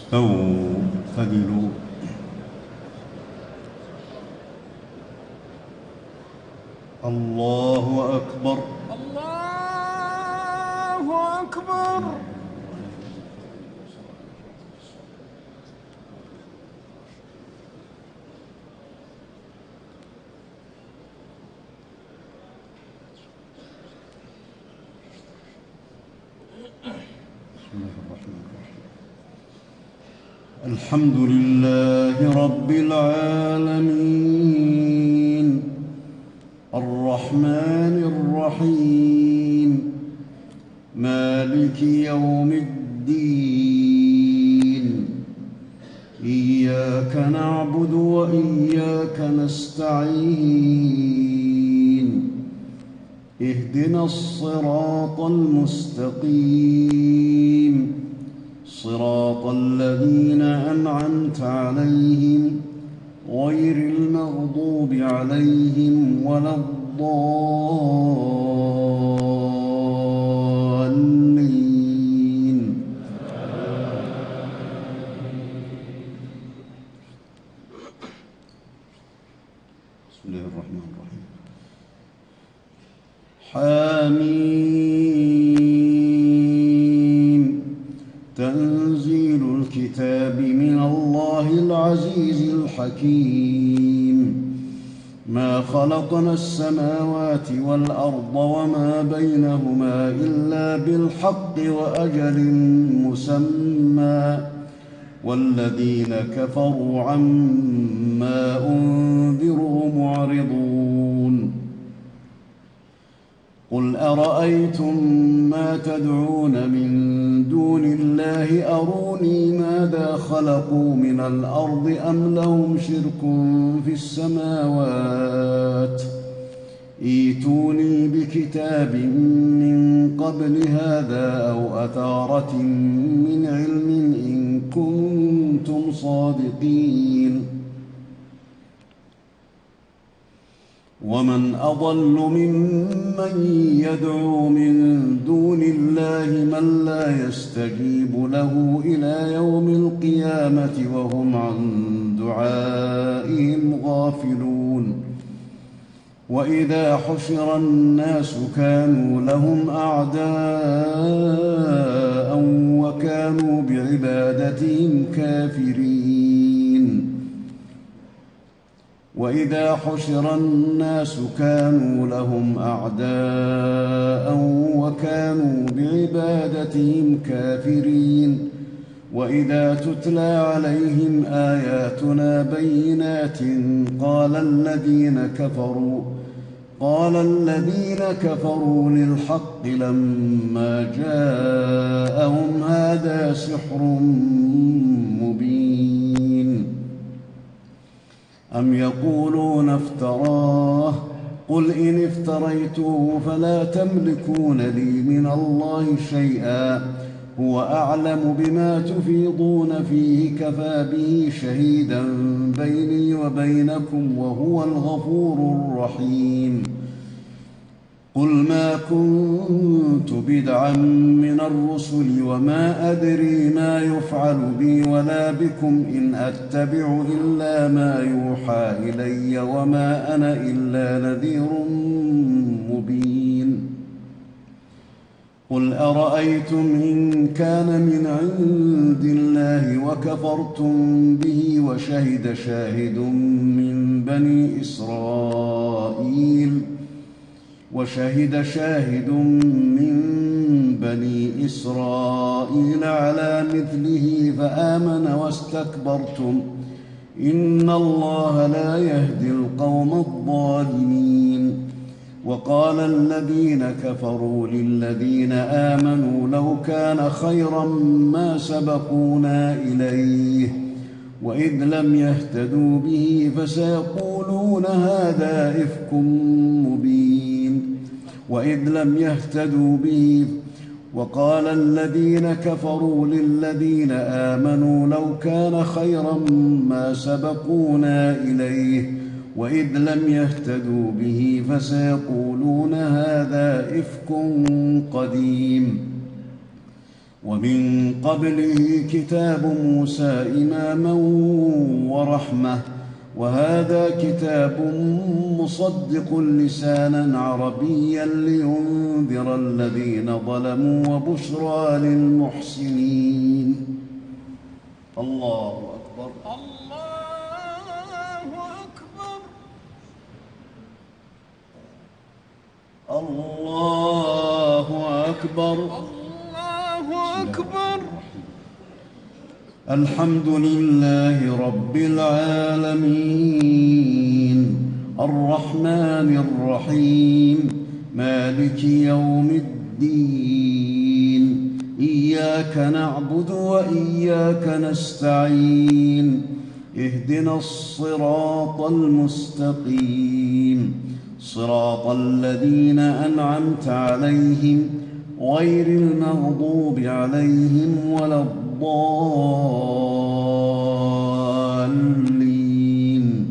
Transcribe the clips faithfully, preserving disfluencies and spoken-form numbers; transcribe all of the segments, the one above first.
استووا اعتدلوا. الله أكبر. الله أكبر. الحمد لله رب العالمين الرحمن الرحيم مالك يوم الدين إياك نعبد وإياك نستعين اهدنا الصراط المستقيم صراط الذين أنعمت عليهم غير المغضوب عليهم ولا الضالين. بسم الله الرحمن الرحيم. حميم تنزيل الكتاب من الله العزيز الحكيم. ما خلقنا السماوات والأرض وما بينهما إلا بالحق وأجل مسمى والذين كفروا عما أنذروا معرضون. قل أرأيتم ما تدعون من دون الله أروني ماذا خلقوا من الأرض أم لهم شرك في السماوات ائتوني بكتاب من قبل هذا أو أثارة من علم إن كنتم صادقين. ومن أضل ممن يدعو من دون الله من لا يستجيب له إلى يوم القيامة وهم عن دعائهم غافلون. وإذا حشر الناس كانوا لهم أعداء وكانوا بعبادتهم كافرين. وإذا حشر الناس كانوا لهم أعداء وكانوا بعبادتهم كافرين. وإذا تتلى عليهم آياتنا بينات قال الذين كفروا قال الذين كفروا للحق لما جاءهم هذا سحر مبين. أم يقولون افتراه قل إن افتريته فلا تملكون لي من الله شيئا هو أعلم بما تفيضون فيه كفى به شهيدا بيني وبينكم وهو الغفور الرحيم. قل ما كنت بدعا من الرسل وما أدري ما يفعل بي ولا بكم إن أتبع إلا ما يوحى إلي وما أنا إلا نذير مبين. قل أرأيتم إن كان من عند الله وكفرتم به وشهد شاهد من بني إسرائيل وشهد شاهد من بني إسرائيل على مثله فآمن واستكبرتم إن الله لا يهدي القوم الظالمين. وقال الذين كفروا للذين آمنوا لو كان خيرا ما سبقونا إليه وإذ لم يهتدوا به فسيقولون هذا إفك مبين. وإذ لم يهتدوا به وقال الذين كفروا للذين آمنوا لو كان خيرا ما سبقونا إليه وإذ لم يهتدوا به فسيقولون هذا إفك قديم. ومن قبله كتاب موسى إماما ورحمة، وهذا كتاب مصدق لسانا عربيا لينذر الذين ظلموا وبشرى للمحسنين. الله أكبر. الله أكبر. الله أكبر. الله أكبر. الحمد لله رب العالمين الرحمن الرحيم مالك يوم الدين، إياك نعبد وإياك نستعين، اهدنا الصراط المستقيم، صراط الذين أنعمت عليهم غير المغضوب عليهم ولا الضالين.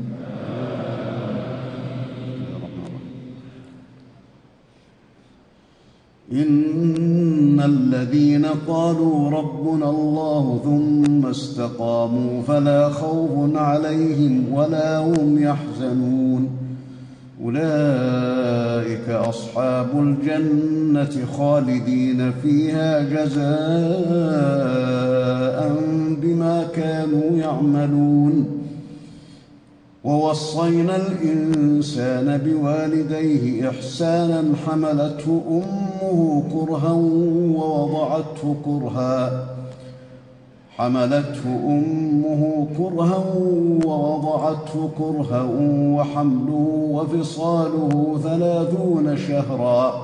إن الذين قالوا ربنا الله ثم استقاموا فلا خوف عليهم ولا هم يحزنون، أولئك أصحاب الجنة خالدين فيها جزاء بما كانوا يعملون. ووصينا الإنسان بوالديه إحسانا، حملته أمه كرها ووضعته كرها حملته أمه كرها ووضعته كرها وحمله وفصاله ثلاثون شهرا،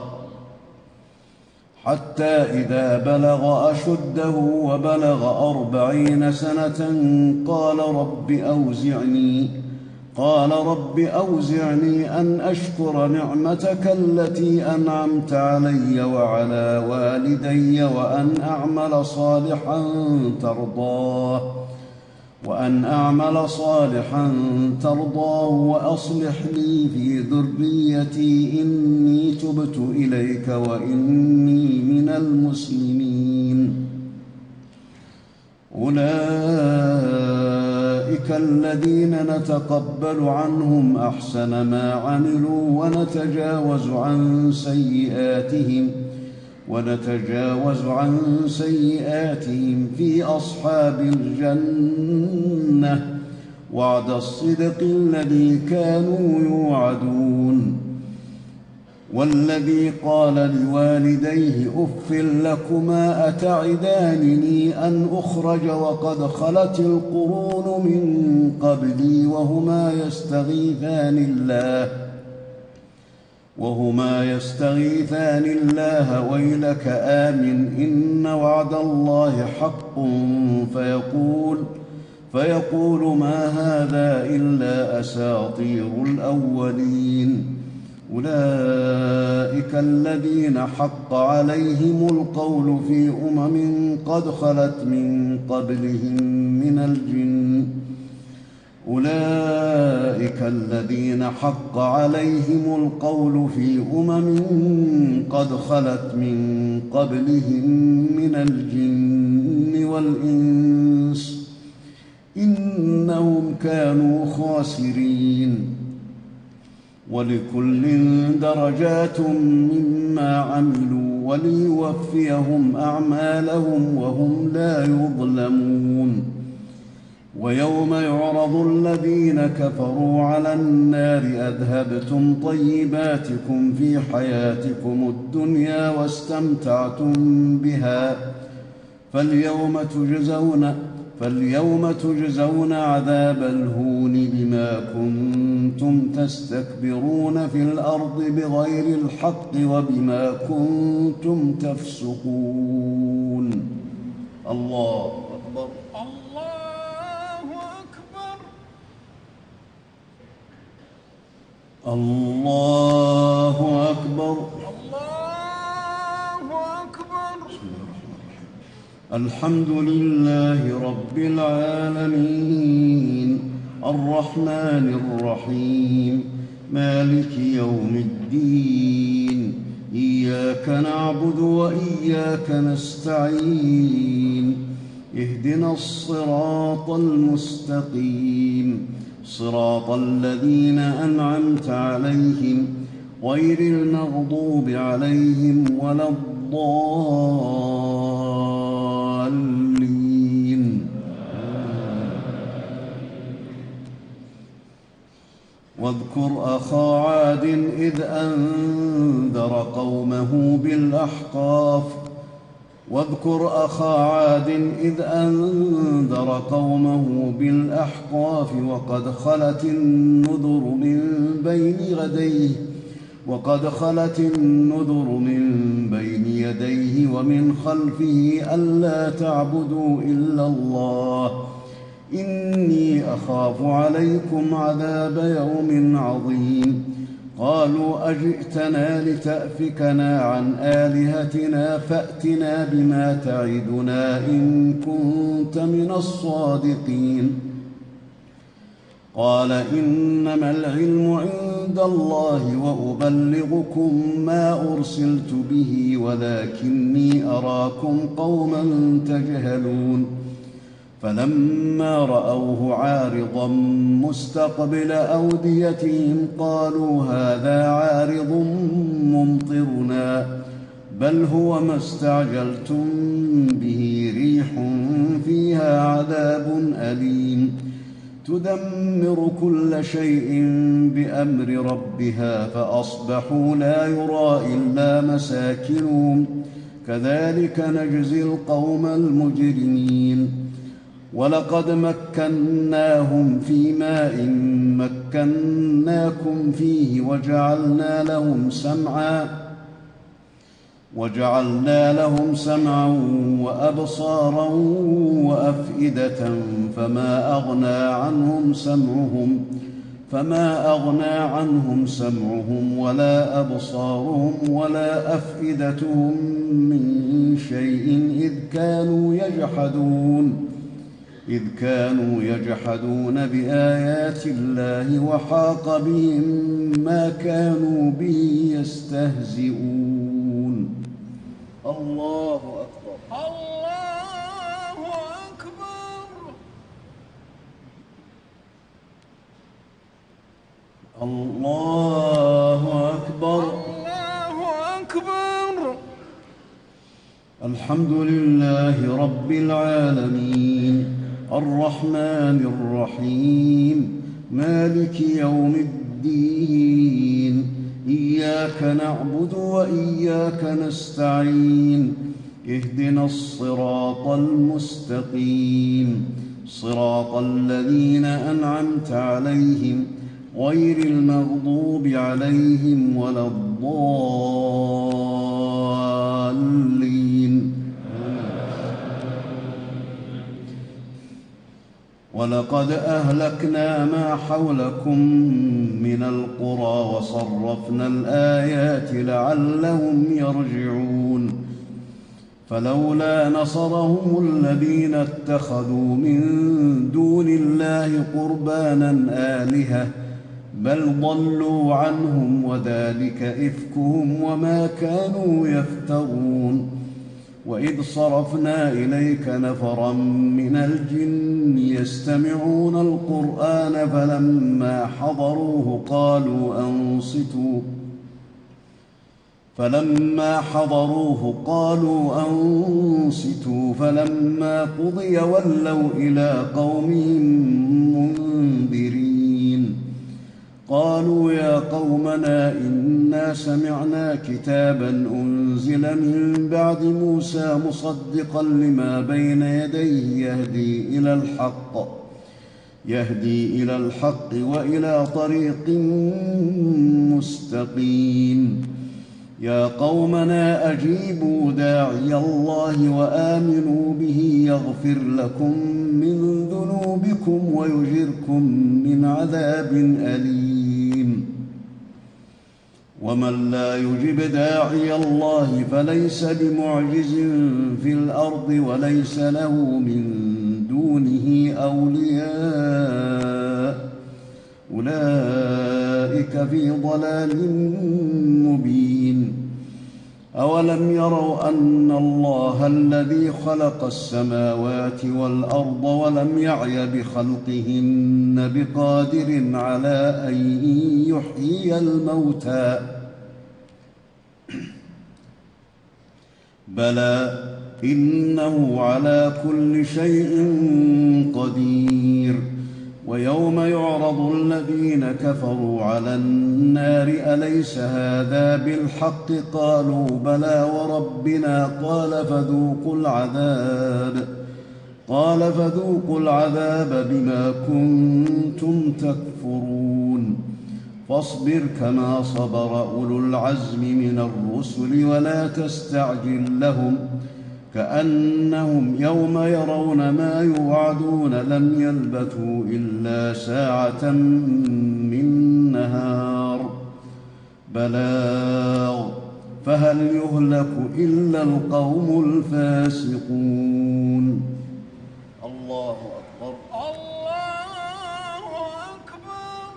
حتى إذا بلغ أشده وبلغ أربعين سنة قال رب أوزعني قال رب أوزعني أن أشكر نعمتك التي أنعمت علي وعلى والدي وأن أعمل صالحا ترضاه وأن أعمل صالحا ترضاه وأصلح لي في ذريتي إني تبت إليك وإني من المسلمين. أولئك الذين نتقبل عنهم أحسن ما عملوا ونتجاوز عن سيئاتهم ونتجاوز عن سيئاتهم في أصحاب الجنة، وعد الصدق الذي كانوا يوعدون. والذي قال لوالديه أف لكما أتعدانني أن أخرج وقد خلت القرون من قبلي وهما يستغيثان الله وهما يستغيثان الله ويلك آمن إن وعد الله حق فيقول فيقول ما هذا إلا أساطير الأولين. أولئك الذين حق عليهم القول في أمم قد خلت من قبلهم من الجن أولئك الذين حق عليهم القول في أمم قد خلت من قبلهم من الجن والإنس إنهم كانوا خاسرين. ولكل درجات مما عملوا وليوفيهم أعمالهم وهم لا يظلمون. ويوم يعرض الذين كفروا على النار أذهبتم طيباتكم في حياتكم الدنيا واستمتعتم بها فاليوم تجزون فاليوم تجزون عذاب الهون بما كنتم تستكبرون في الأرض بغير الحق وبما كنتم تفسقون. الله أكبر. الله أكبر. الله أكبر. الله أكبر. الحمد لله رب العالمين الرحمن الرحيم مالك يوم الدين، إياك نعبد وإياك نستعين اهدنا الصراط المستقيم صراط الذين أنعمت عليهم غير المغضوب عليهم ولا الضالين. واذكر أخا عاد إذ أنذر قومه بالأحقاف واذكر أخا عاد إذ أنذر قومه بالأحقاف وقد خلت النذر من بين يديه وقد خلت النذر من بين يديه ومن خلفه ألا تعبدوا إلا الله إني أخاف عليكم عذاب يوم عظيم. قالوا أجئتنا لتأفكنا عن آلهتنا فأتنا بما تعدنا إن كنت من الصادقين. قال إنما العلم عند الله وأبلغكم ما أرسلت به ولكني أراكم قوما تجهلون. فلما رأوه عارضا مستقبل أوديتهم قالوا هذا عارض ممطرنا بل هو ما استعجلتم به ريح فيها عذاب أليم تدمر كل شيء بأمر ربها فأصبحوا لا يرى إلا مساكنهم كذلك نجزي القوم المجرمين. ولقد مكناهم في ماء مكناكم فيه وجعلنا لهم سمعا وجعلنا لهم سمعا وأبصارا وأفئدة فما أغنى عنهم سمعهم فما أغنى عنهم سمعهم ولا أبصارهم ولا أفئدتهم من شيء إذ كانوا يجحدون إذ كانوا يجحدون بآيات الله وحاق بهم ما كانوا به يستهزئون. الله أكبر. الله أكبر. الله أكبر. الله أكبر. الحمد لله رب العالمين الرحمن الرحيم مالك يوم الدين إياك نعبد وإياك نستعين اهدنا الصراط المستقيم صراط الذين أنعمت عليهم غير المغضوب عليهم ولا الضالين. ولقد أهلكنا ما حولكم من القرى وصرفنا الآيات لعلهم يرجعون. فلولا نصرهم الذين اتخذوا من دون الله قربانا آلهة بل ضلوا عنهم وذلك إفكهم وما كانوا يفترون. وإذ صرفنا إليك نفرا من الجن يستمعون القرآن فلما حضروه قالوا أنصتوا فلما حضروه قالوا أنصتوا فلما قضي ولوا إلى قومهم منذرين. قالوا يا قومنا إنا سمعنا كتابا أنزل من بعد موسى مصدقا لما بين يديه يهدي إلى الحق يهدي إلى الحق وإلى طريق مستقيم. يا قومنا أجيبوا داعي الله وآمنوا به يغفر لكم من ذنوبكم ويجركم من عذاب أليم. ومن لا يجب داعي الله فليس بمعجز في الأرض وليس له من دونه أولياء أولئك في ضلال مبين. أولم يروا أن الله الذي خلق السماوات والأرض ولم يعي بخلقهن بقادر على أن يحيي الموتى بلى إنه على كل شيء قدير. ويوم يعرض الذين كفروا على النار أليس هذا بالحق قالوا بلى وربنا قال فذوقوا العذاب قال فذوقوا العذاب بما كنتم تكفرون. فاصبر كما صبر أولو العزم من الرسل ولا تستعجل لهم كأنهم يوم يرون ما يوعدون لم يلبثوا إلا ساعة من نهار بلاغ فهل يهلك إلا القوم الفاسقون. الله أكبر. الله أكبر.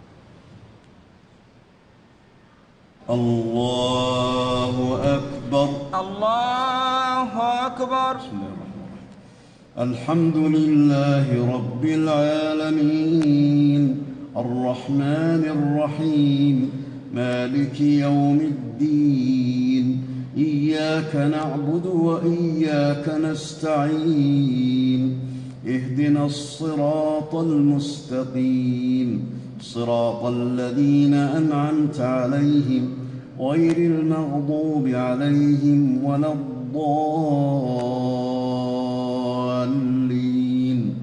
الله أكبر. الله أكبر. بسم الله الرحمن الرحيم. الحمد لله رب العالمين الرحمن الرحيم مالك يوم الدين إياك نعبد وإياك نستعين اهدنا الصراط المستقيم صراط الذين أنعمت عليهم غير المغضوب عليهم ولا الضالين.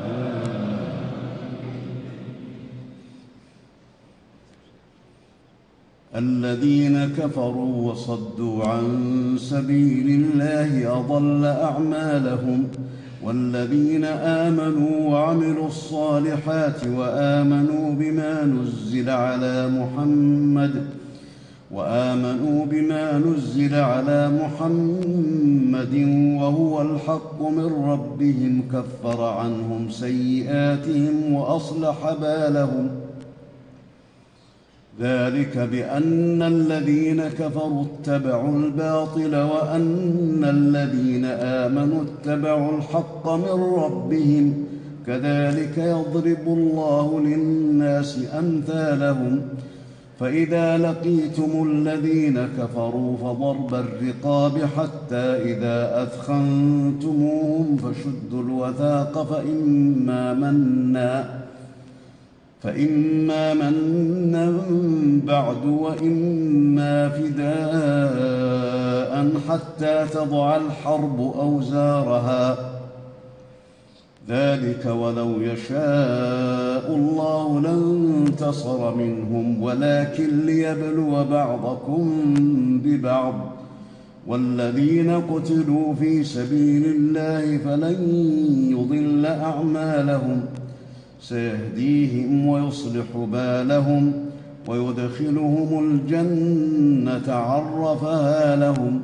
الذين كفروا وصدوا عن سبيل الله أضل أعمالهم والذين آمنوا وعملوا الصالحات وآمنوا بما نزل على محمد وآمنوا بما نزل على محمد وهو الحق من ربهم كفر عنهم سيئاتهم وأصلح بالهم ذلك بأن الذين كفروا اتبعوا الباطل وأن الذين آمنوا اتبعوا الحق من ربهم كذلك يضرب الله للناس أمثالهم فإذا لقيتم الذين كفروا فضرب الرقاب حتى إذا أثخنتموهم فشدوا الوثاق فإما منا فإما منا بعد وإما فداء حتى تضع الحرب أوزارها ذلك ولو يشاء الله لانتصر منهم ولكن ليبلو بعضكم ببعض والذين قتلوا في سبيل الله فلن يضل أعمالهم سيهديهم ويصلح بالهم ويدخلهم الجنة عرفها لهم.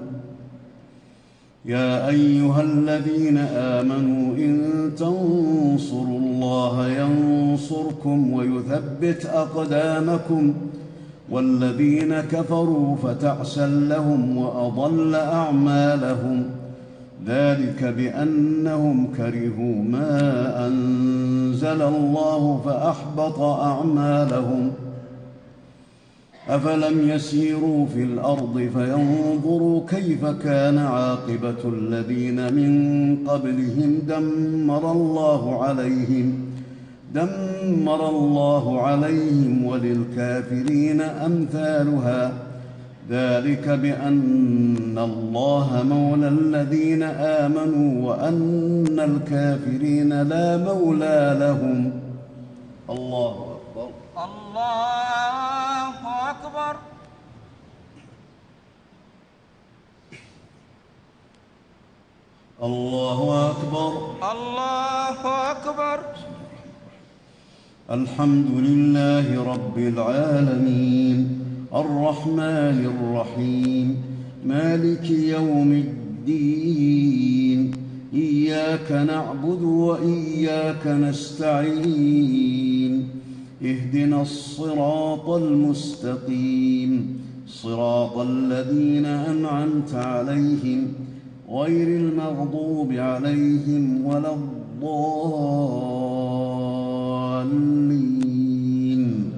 يا أيها الذين آمنوا إن تنصروا الله ينصركم ويثبت أقدامكم والذين كفروا فتعسا لهم وأضل أعمالهم ذلك بأنهم كرهوا ما أنزل الله فأحبط أعمالهم. أفلم يسيروا في الأرض فينظروا كيف كان عاقبة الذين من قبلهم دمر الله عليهم دمر الله عليهم وللكافرين أمثالها ذلك بأن الله مولى الذين آمنوا وأن الكافرين لا مولى لهم. الله أكبر. الله أكبر. الله أكبر. الله أكبر. الحمد لله رب العالمين الرحمن الرحيم مالك يوم الدين إياك نعبد وإياك نستعين اهدنا الصراط المستقيم صراط الذين أنعمت عليهم غير المغضوب عليهم ولا الضالين.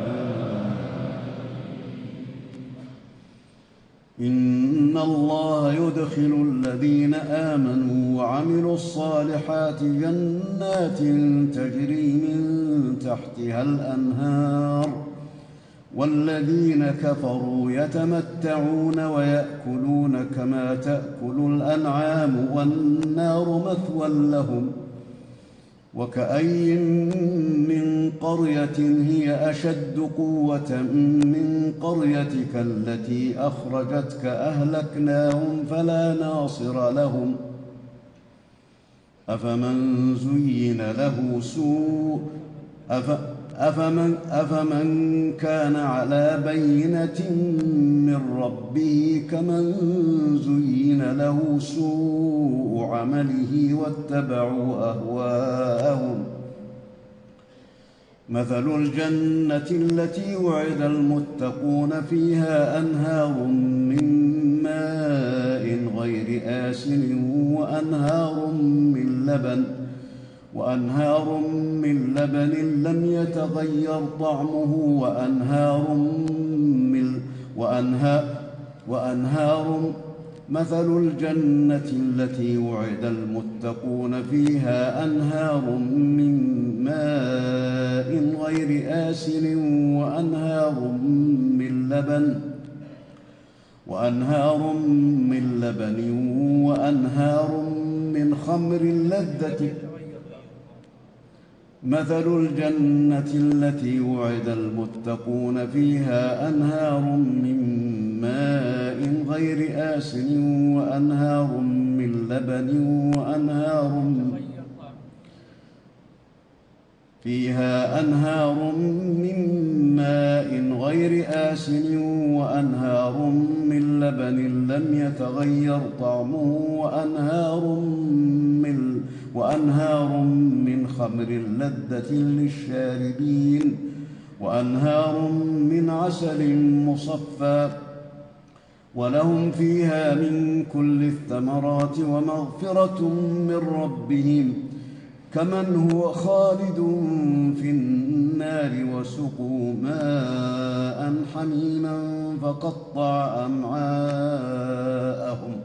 إن الله يدخل الذين آمنوا وعملوا الصالحات جنات تجري من تحتها الأنهار، والذين كفروا يتمتعون ويأكلون كما تأكل الأنعام والنار مثوى لهم. وكأي من قرية هي أشد قوة من قريتك التي أخرجتك أهلكناهم فلا ناصر لهم. أفمن زين له سوء أف أفمن, أفمن كان على بينة من ربه كمن زين له سوء عمله واتبعوا أهواءهم. مثل الجنة التي وعد المتقون فيها أنهار من ماء غير آسن وأنهار من لبن وأنهار من لبن لم يتغير طعمه وأنهار من وأنهار, وأنهار مثل الجنة التي وعد المتقون فيها أنهار من ماء غير آسن وأنهار من لبن وأنهار من لبن وأنهار من خمر لذة. مثل الجنة التي وعد المتقون فيها أنهار من ماء غير آسن وأنهار من لبن وأنهار فيها أنهار من ماء غير آسن وأنهار من لبن لم يتغير طعمه وأنهار من وأنهار من خمر لذة للشاربين وأنهار من عسل مصفى ولهم فيها من كل الثمرات ومغفرة من ربهم كمن هو خالد في النار وسقوا ماء حميما فقطع أمعاءهم.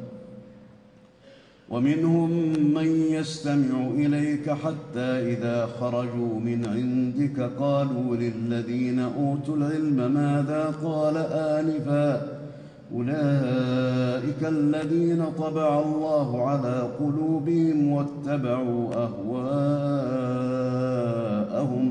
ومنهم من يستمع إليك حتى إذا خرجوا من عندك قالوا للذين أوتوا العلم ماذا قال آنفا أولئك الذين طبع الله على قلوبهم واتبعوا أهواءهم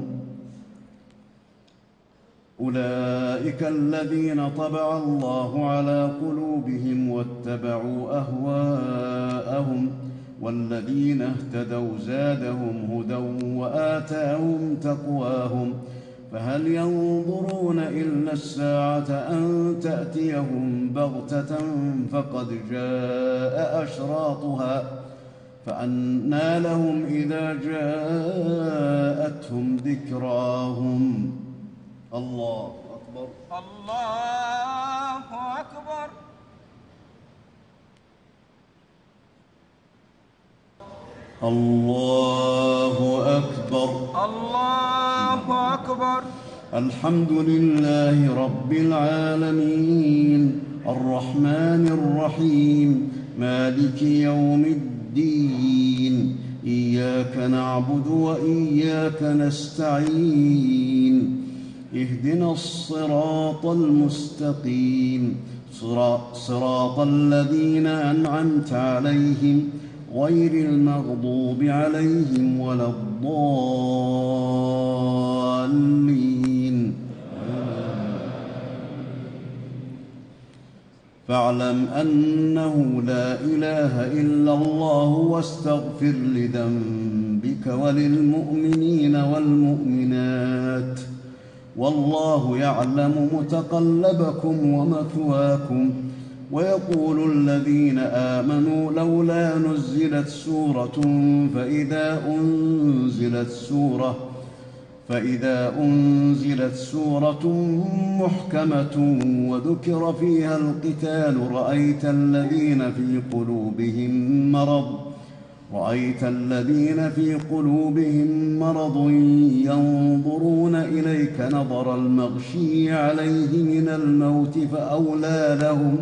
أولئك الذين طبع الله على قلوبهم واتبعوا أهواءهم والذين اهتدوا زادهم هدى وآتاهم تقواهم فهل ينظرون إلا الساعة أن تأتيهم بغتة فقد جاء أشراطها فأنى لهم إذا جاءتهم ذكراهم. الله أكبر. الله أكبر. الله أكبر. الله أكبر. الحمد لله رب العالمين الرحمن الرحيم مالك يوم الدين إياك نعبد وإياك نستعين اهدنا الصراط المستقيم صراط الذين أنعمت عليهم غير المغضوب عليهم ولا الضالين. فاعلم أنه لا إله إلا الله واستغفر لذنبك وللمؤمنين والمؤمنات والله يعلم متقلبكم ومثواكم. ويقول الذين آمنوا لولا نزلت سورة فإذا أنزلت سورة فإذا أنزلت سورة محكمة وذكر فيها القتال رأيت الذين في قلوبهم مرض رأيت الذين في قلوبهم مرض ينظرون إليك نظر المغشي عليه من الموت فأولى لهم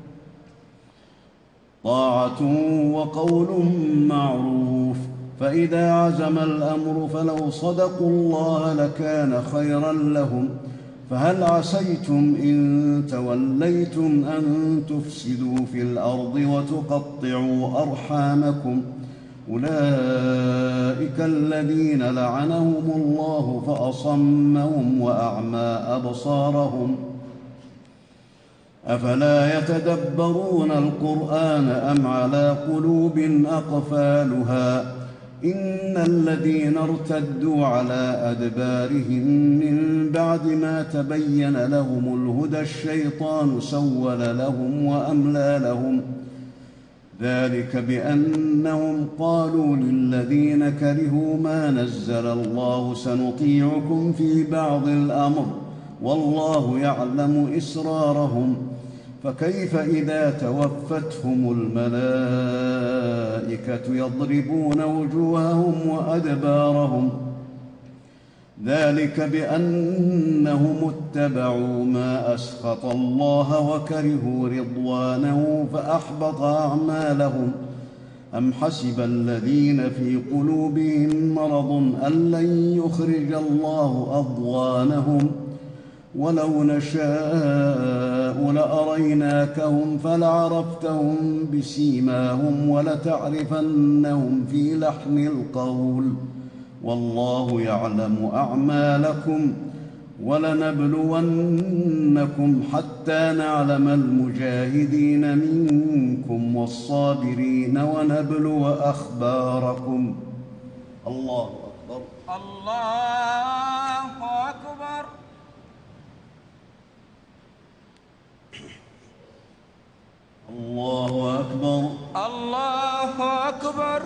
طاعة وقول معروف. فإذا عزم الأمر فلو صدقوا الله لكان خيرا لهم. فهل عسيتم إن توليتم أن تفسدوا في الأرض وتقطعوا أرحامكم أولئك الذين لعنهم الله فأصمهم وأعمى أبصارهم أفلا يتدبرون القرآن أم على قلوب أقفالها إن الذين ارتدوا على أدبارهم من بعد ما تبين لهم الهدى الشيطان سول لهم وأملى لهم ذلك بأنهم قالوا للذين كرهوا ما نزل الله سنطيعكم في بعض الأمر والله يعلم إسرارهم فكيف إذا توفتهم الملائكة يضربون وجوههم وأدبارهم ذلك بأنهم اتبعوا ما أسخط الله وكرهوا رضوانه فأحبط أعمالهم أم حسب الذين في قلوبهم مرض أن لن يخرج الله أضغانهم ولو نشاء لأريناكهم فلعرفتهم بسيماهم ولتعرفنهم في لحن القول والله يعلم أعمالكم ولنبلونكم حتى نعلم المجاهدين منكم والصابرين ونبلو أخباركم. الله أكبر. الله أكبر. الله أكبر. الله أكبر.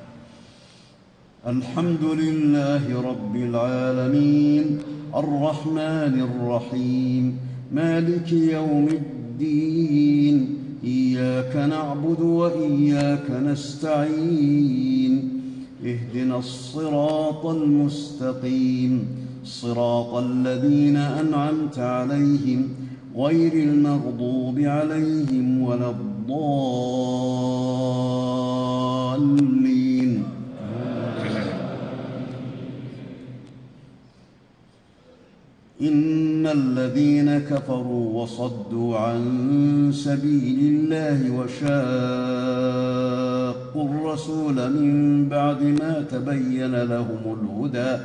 الحمد لله رب العالمين الرحمن الرحيم مالك يوم الدين إياك نعبد وإياك نستعين اهدنا الصراط المستقيم صراط الذين أنعمت عليهم غير المغضوب عليهم ولا الضالين. إن الذين كفروا وصدوا عن سبيل الله وشاقوا الرسول من بعد ما تبين لهم الهدى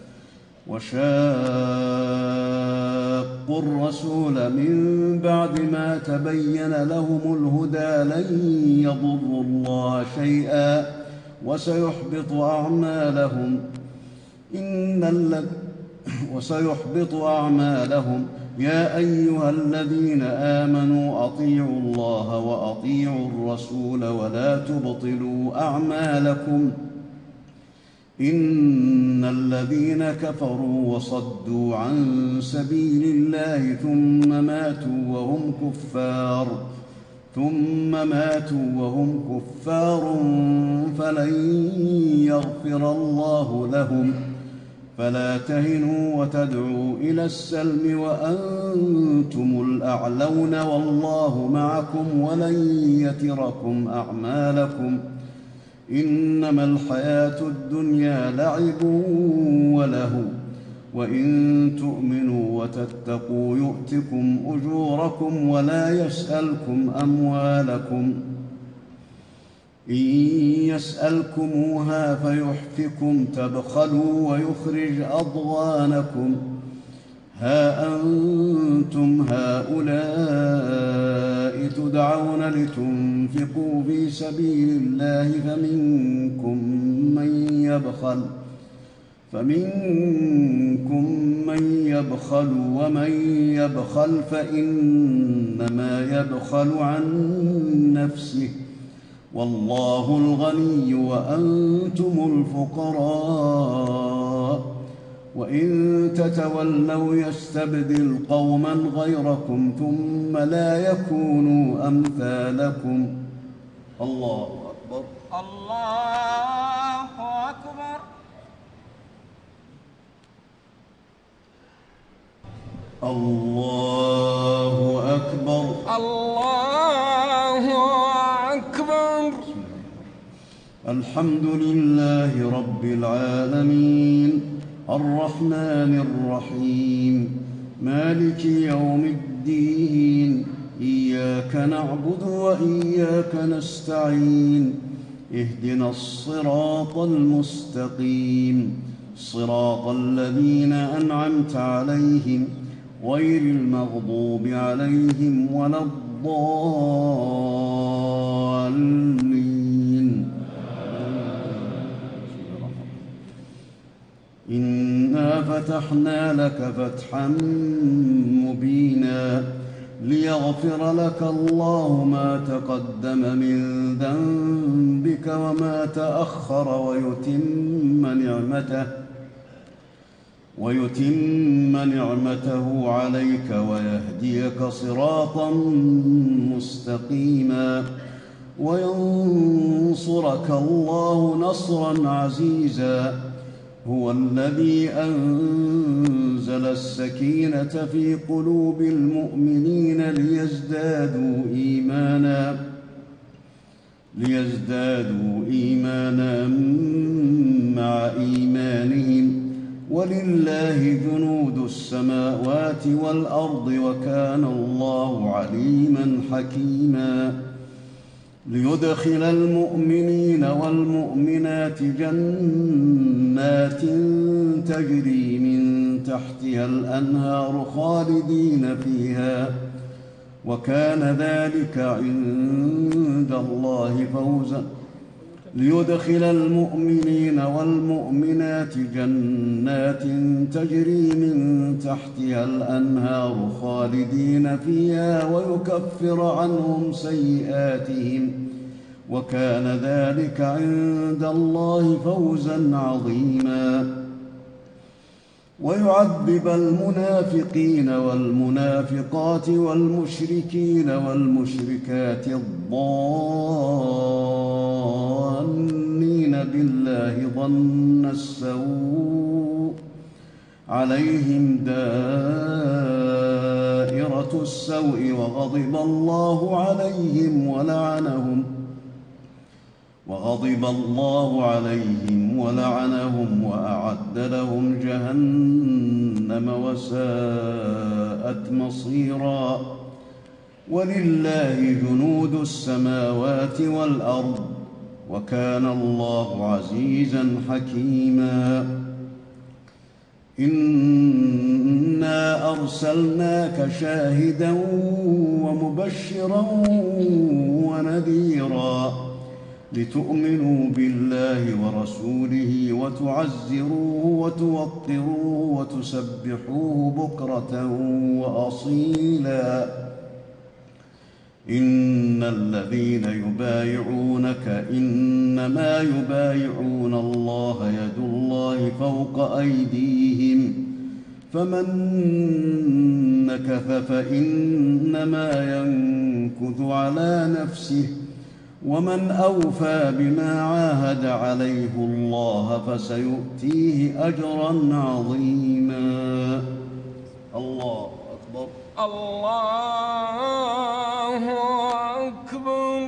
وشاقوا الرسول من بعد ما تبين لهم الهدى لن يضروا الله شيئا وسيحبط أعمالهم إن الذين وسيحبط أعمالهم يا أيها الذين آمنوا أطيعوا الله وأطيعوا الرسول ولا تبطلوا أعمالكم إن الذين كفروا وصدوا عن سبيل الله ثم ماتوا وهم كفار ثم ماتوا وهم كفار فلن يغفر الله لهم فلا تهنوا وتدعوا إلى السلم وأنتم الأعلون والله معكم ولن يتركم أعمالكم إنما الحياة الدنيا لعب ولهو وإن تؤمنوا وتتقوا يؤتكم أجوركم ولا يسألكم أموالكم إن يسألكموها فيحفكم تبخلوا ويخرج أضغانكم ها أنتم هؤلاء تدعون لتنفقوا في سبيل الله فمنكم من يبخل فمنكم من يبخل ومن يبخل فإنما يبخل عن نفسه والله الغني وأنتم الفقراء وإن تتولوا يستبدل قوما غيركم ثم لا يكونوا أمثالكم. الله أكبر. الله أكبر. الله أكبر. الله أكبر. الحمد لله رب العالمين الرحمن الرحيم مالك يوم الدين إياك نعبد وإياك نستعين اهدنا الصراط المستقيم صراط الذين أنعمت عليهم غير المغضوب عليهم ولا الضالين. إنا فتحنا لك فتحا مبينا ليغفر لك الله ما تقدم من ذنبك وما تأخر ويتم نعمته ويتم نعمته عليك ويهديك صراطا مستقيما وينصرك الله نصرا عزيزا. هو الذي أنزل السكينة في قلوب المؤمنين ليزدادوا إيمانا ليزدادوا إيمانا مع إيمانهم ولله جنود السماوات والأرض وكان الله عليما حكيما. ليدخل المؤمنين والمؤمنات جنات تجري من تحتها الأنهار خالدين فيها وكان ذلك عند الله فوزا. ليدخل المؤمنين والمؤمنات جنات تجري من تحتها الأنهار خالدين فيها ويكفر عنهم سيئاتهم وكان ذلك عند الله فوزا عظيما. ويعذب المنافقين والمنافقات والمشركين والمشركات الظانين بالله ظن السوء عليهم دائرة السوء وغضب الله عليهم ولعنهم وغضب الله عليهم ولعنهم وأعد لهم جهنم وساءت مصيرا. ولله جنود السماوات والأرض وكان الله عزيزا حكيما. إنا أرسلناك شاهدا ومبشرا ونذيرا لتؤمنوا بالله ورسوله وتعزروه وتوقروه وتسبحوه بكرة وأصيلا. إن الذين يبايعونك إنما يبايعون الله يد الله فوق أيديهم فمن نكث فإنما ينكث على نفسه ومن أوفى بما عاهد عليه الله فسيؤتيه أجرا عظيما. الله أكبر. الله أكبر.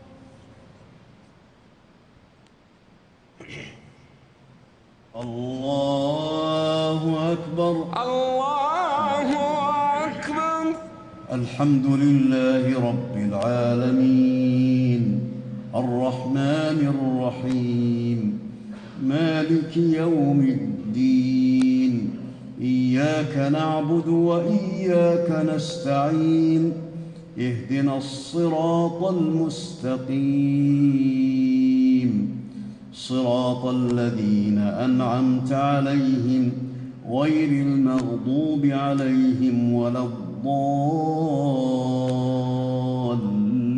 الله أكبر. الله أكبر. الحمد لله رب العالمين الرحمن الرحيم مالك يوم الدين إياك نعبد وإياك نستعين اهدنا الصراط المستقيم صراط الذين أنعمت عليهم غير المغضوب عليهم ولا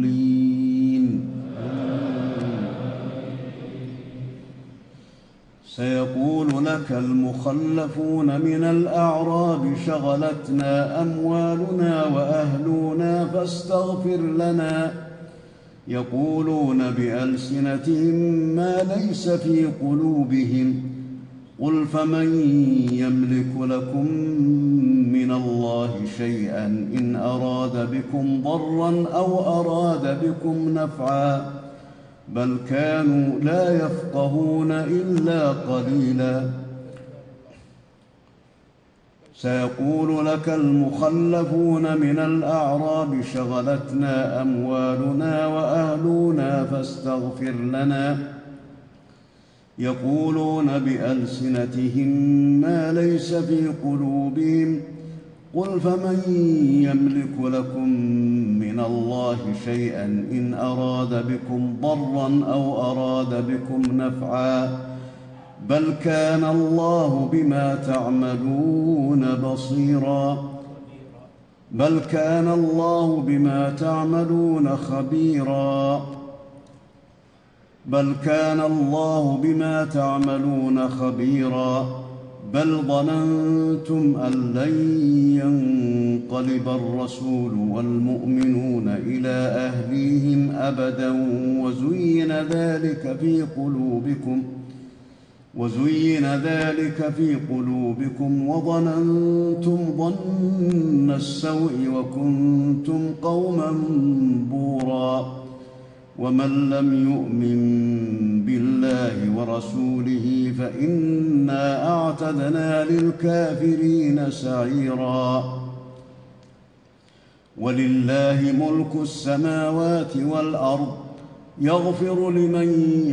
الضالين. سيقول لك المخلفون من الأعراب شغلتنا أموالنا وأهلنا فاستغفر لنا يقولون بألسنتهم ما ليس في قلوبهم قل فمن يملك لكم من الله شيئا إن أراد بكم ضرا أو أراد بكم نفعا بل كانوا لا يفقهون إلا قليلا سيقول لك المخلفون من الأعراب شغلتنا أموالنا وأهلنا فاستغفر لنا يقولون بألسنتهم ما ليس في قلوبهم قل فمن يملك لكم من الله شيئا إن أراد بكم ضرا أو أراد بكم نفعا بل كان الله بما تعملون بصيرا بل كان الله بما تعملون خبيرا بل كان الله بما تعملون خبيرا بل ظننتم أن لن ينقلب الرسول والمؤمنون إلى أهليهم أبدا وزين ذلك في قلوبكم وزين ذلك في قلوبكم وظننتم ظن السوء وكنتم قوما بورا ومن لم يؤمن بالله ورسوله فإنا أعتدنا للكافرين سعيرا ولله ملك السماوات والأرض يغفر لمن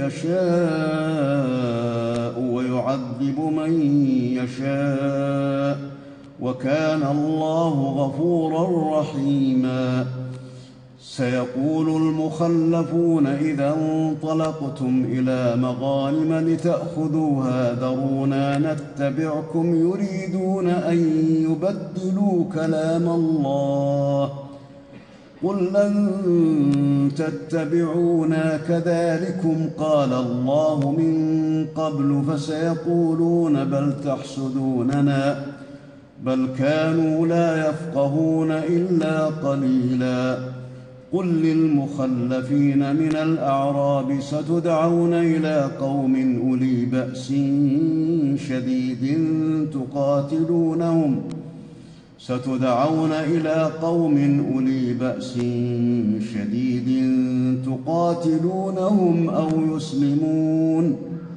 يشاء ويعذب من يشاء وكان الله غفورا رحيما سيقول المخلفون إذا انطلقتم إلى مغانم لتأخذوها ذرونا نتبعكم يريدون أن يبدلوا كلام الله قل لن تتبعونا كذلكم قال الله من قبل فسيقولون بل تحسدوننا بل كانوا لا يفقهون إلا قليلا قل للمخلفين من الأعراب ستدعون إلى قوم أولي بأس شديد تقاتلونهم ستدعون إلى قوم أولي بأس شديد تقاتلونهم أو يسلمون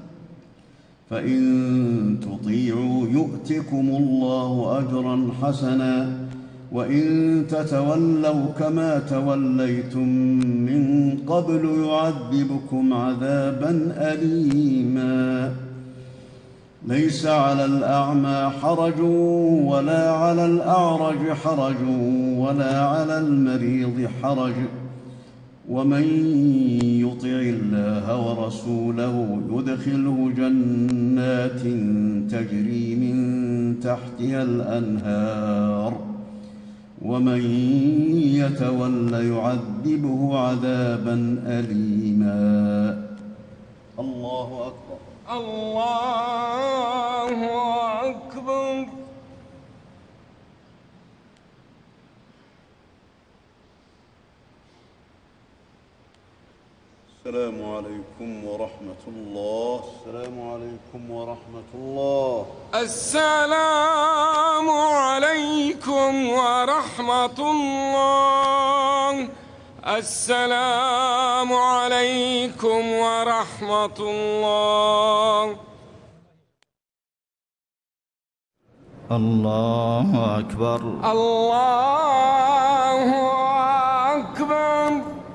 فإن تطيعوا يؤتكم الله أجرا حسنا وإن تتولوا كما توليتم من قبل يعذبكم عذابا أليما ليس على الأعمى حرج ولا على الأعرج حرج ولا على المريض حرج ومن يطع الله ورسوله يدخله جنات تجري من تحتها الأنهار ومن يتول يعذبه عذابا أليما الله أكبر الله أكبر السلام عليكم ورحمة الله السلام عليكم ورحمة الله السلام عليكم ورحمة الله السلام عليكم ورحمة الله الله أكبر الله أكبر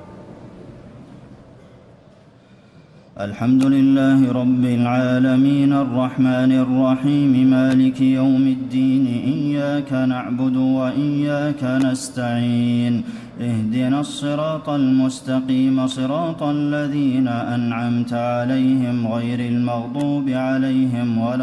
الحمد لله رب العالمين الرحمن الرحيم مالك يوم الدين إياك نعبد وإياك نستعين اهدنا الصراط المستقيم صراط الذين أنعمت عليهم غير المغضوب عليهم ولا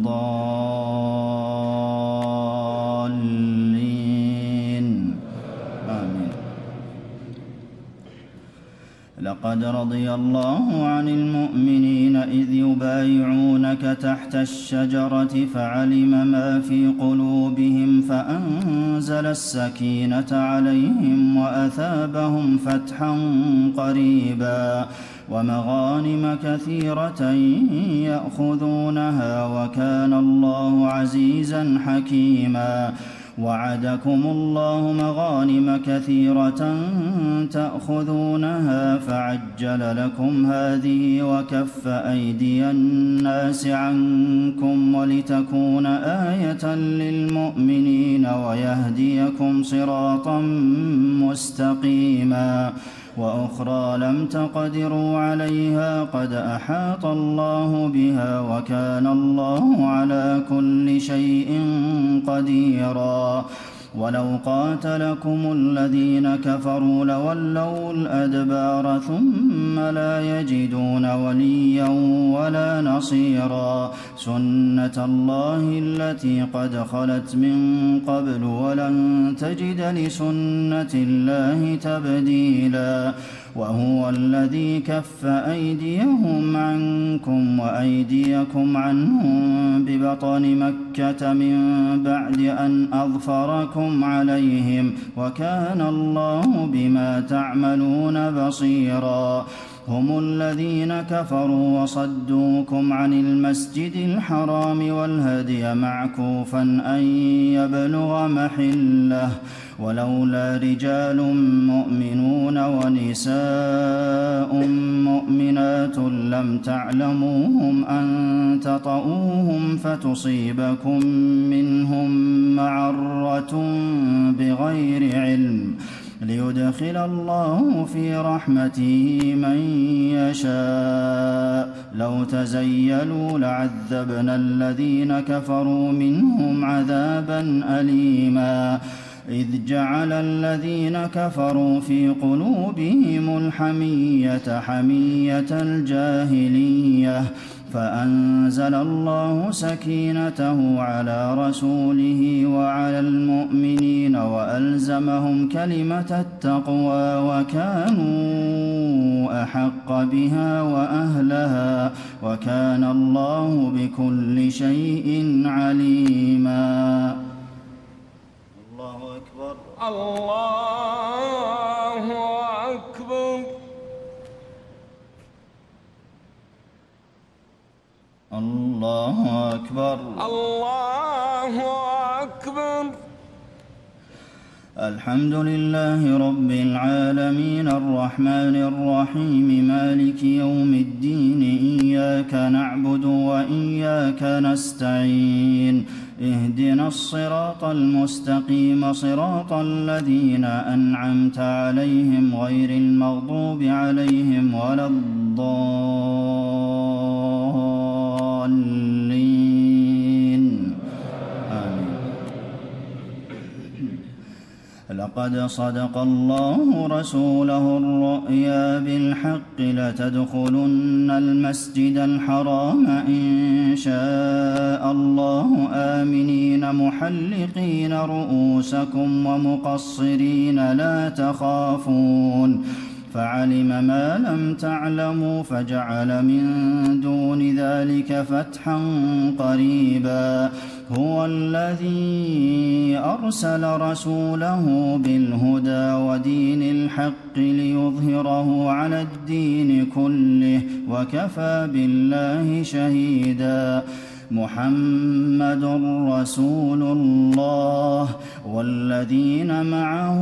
الضالين آمين لقد رضي الله عن المؤمنين إذ يبايعونك تحت الشجرة فعلم ما في قلوبهم فأنزل السكينة عليهم وأثابهم فتحا قريبا ومغانم كثيرة يأخذونها وكان الله عزيزا حكيما وعدكم الله مغانم كثيرة تأخذونها فعجل لكم هذه وكف أيدي الناس عنكم ولتكون آية للمؤمنين ويهديكم صراطا مستقيما وأخرى لم تقدروا عليها قد أحاط الله بها وكان الله على كل شيء قديرا ولو قاتلكم الذين كفروا لولوا الأدبار ثم لا يجدون وليا ولا نصيرا سنة الله التي قد خلت من قبل ولن تجد لسنة الله تبديلا وهو الذي كف أيديهم عنكم وأيديكم عنهم ببطن مكة من بعد أن أظفركم عليهم وكان الله بما تعملون بصيرا هم الذين كفروا وصدوكم عن المسجد الحرام والهدي معكوفا أن يبلغ محله ولولا رجال مؤمنون ونساء مؤمنات لم تعلموهم أن تطؤوهم فتصيبكم منهم معرة بغير علم ليدخل الله في رحمته من يشاء لو تزيلوا لعذبنا الذين كفروا منهم عذابا أليما إذ جعل الذين كفروا في قلوبهم الحمية حمية الجاهلية فأنزل الله سكينته على رسوله وعلى المؤمنين وألزمهم كلمة التقوى وكانوا أحق بها وأهلها وكان الله بكل شيء عليما الله أكبر الله أكبر الله أكبر الله أكبر الحمد لله رب العالمين الرحمن الرحيم مالك يوم الدين إياك نعبد وإياك نستعين اهدنا الصراط المستقيم صراط الذين أنعمت عليهم غير المغضوب عليهم ولا الضالين آمين. لقد صدق الله رسوله الرؤيا بالحق لتدخلن المسجد الحرام إن شاء الله آمنين محلقين رؤوسكم ومقصرين لا تخافون فعلم ما لم تعلموا فجعل من دون ذلك فتحا قريبا هو الذي أرسل رسوله بالهدى ودين الحق ليظهره على الدين كله وكفى بالله شهيدا محمد رسول الله والذين معه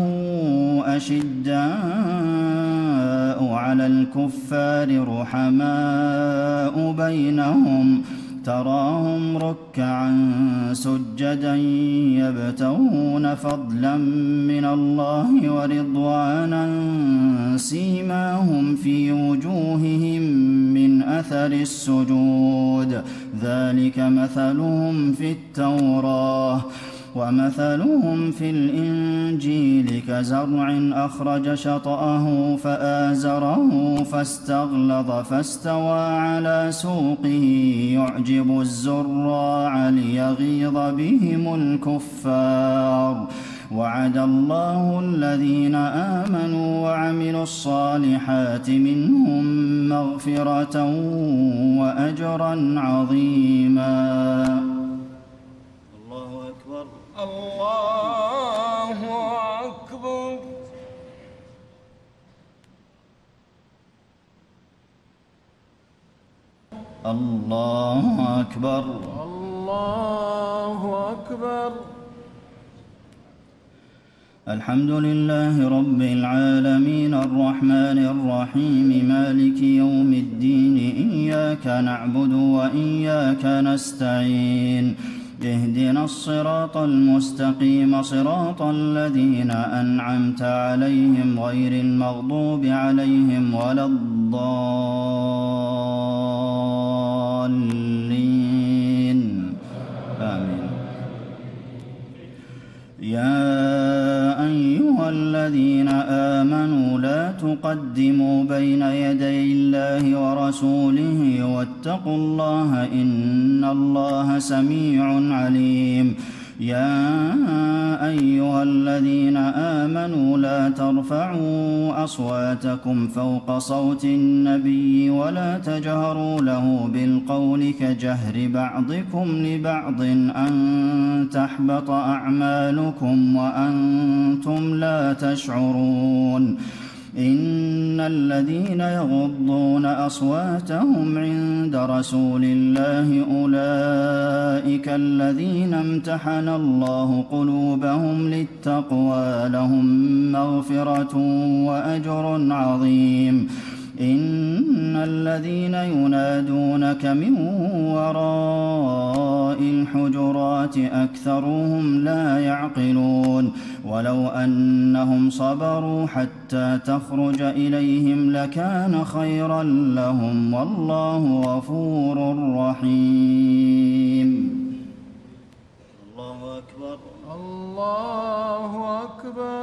أشداء على الكفار رحماء بينهم تراهم ركعا سجدا يبتغون فضلا من الله ورضوانا سيماهم في وجوههم من أثر السجود ذلك مثلهم في التوراة ومثلهم في الإنجيل كزرع أخرج شطأه فآزره فاستغلظ فاستوى على سوقه يعجب الزراع ليغيظ بهم الكفار وعد الله الذين آمنوا وعملوا الصالحات منهم مغفرة وأجرا عظيما. الله أكبر. الله أكبر. الله أكبر. الله أكبر. الحمد لله رب العالمين الرحمن الرحيم مالك يوم الدين إياك نعبد وإياك نستعين اهدنا الصراط المستقيم صراط الذين أنعمت عليهم غير المغضوب عليهم ولا الضالين آمين. يا أيها الذين آمنوا لا تقدموا بين يدي الله ورسوله واتقوا الله إن الله سميع عليم. يا أيها الذين آمنوا لا ترفعوا أصواتكم فوق صوت النبي ولا تجهروا له بالقول كجهر بعضكم لبعض أن تحبط أعمالكم وأنتم لا تشعرون. إن الذين يغضون أصواتهم عند رسول الله أولئك الذين امتحن الله قلوبهم للتقوى لهم مغفرة وأجر عظيم. إن الذين ينادونك من وراء الحجرات أكثرهم لا يعقلون. ولو أنهم صبروا حتى تخرج إليهم لكان خيرا لهم والله غفور رحيم. الله أكبر. الله أكبر.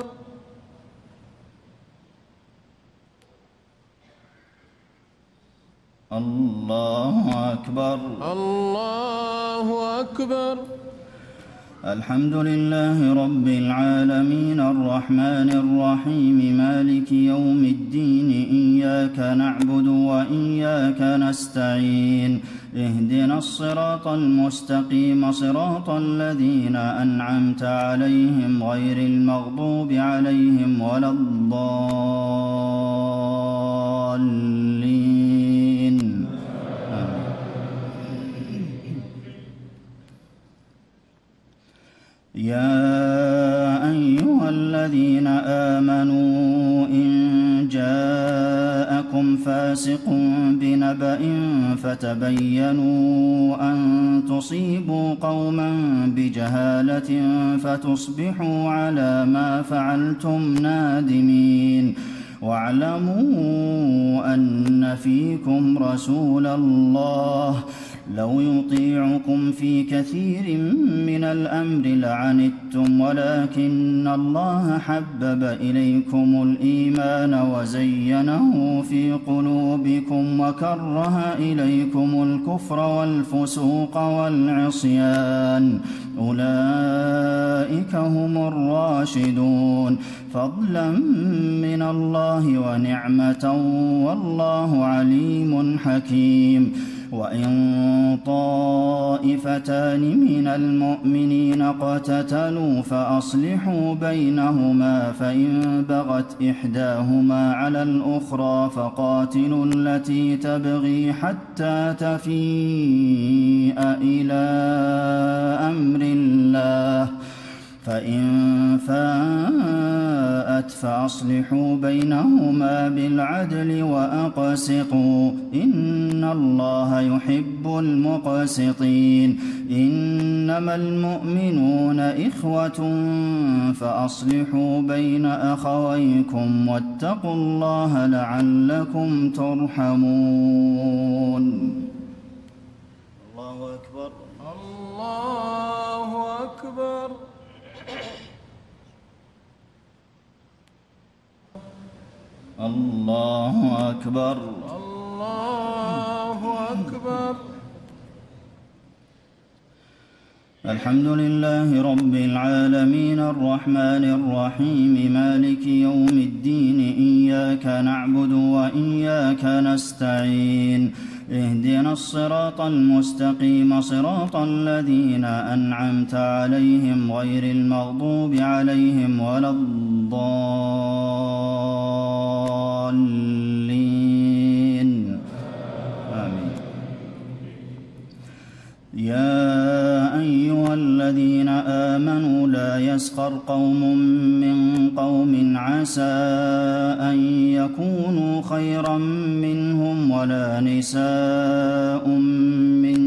الله أكبر. الله أكبر. الحمد لله رب العالمين الرحمن الرحيم مالك يوم الدين إياك نعبد وإياك نستعين اهدنا الصراط المستقيم صراط الذين أنعمت عليهم غير المغضوب عليهم ولا الضالين. يا أيها الذين آمنوا إن جاءكم فاسق بنبأ فتبينوا أن تصيبوا قوما بجهالة فتصبحوا على ما فعلتم نادمين. واعلموا أن فيكم رسول الله لو يطيعكم في كثير من الأمر لعنتم ولكن الله حبب إليكم الإيمان وزينه في قلوبكم وكره إليكم الكفر والفسوق والعصيان أولئك هم الراشدون فضلا من الله ونعمة والله عليم حكيم. وإن طائفتان من المؤمنين اقتتلوا فأصلحوا بينهما فإن بغت إحداهما على الأخرى فقاتلوا التي تبغي حتى تفيء إلى أمر الله فإن فاءت فأصلحوا بينهما بالعدل وأقسطوا إن الله يحب المقسطين. إنما المؤمنون إخوة فأصلحوا بين أخويكم واتقوا الله لعلكم ترحمون. الله أكبر. الله أكبر. الله أكبر. الله أكبر. الحمد لله رب العالمين الرحمن الرحيم مالك يوم الدين إياك نعبد وإياك نستعين اهدنا الصراط المستقيم صراط الذين أنعمت عليهم غير المغضوب عليهم ولا الضالين آمين. يا أيها الذين آمنوا لا يسخر قوم من قوم عسى أن يكونوا خيرا منهم ولا نساء من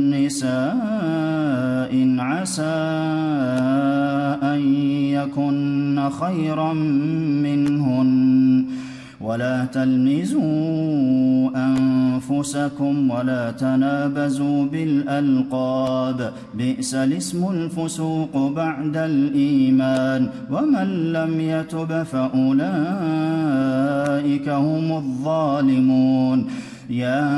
نساء عسى أن يكن خيرا منهن ولا تلمزوا أنفسكم ولا تنابزوا بالألقاب بئس الاسم الفسوق بعد الإيمان ومن لم يتب فأولئك هم الظالمون. يا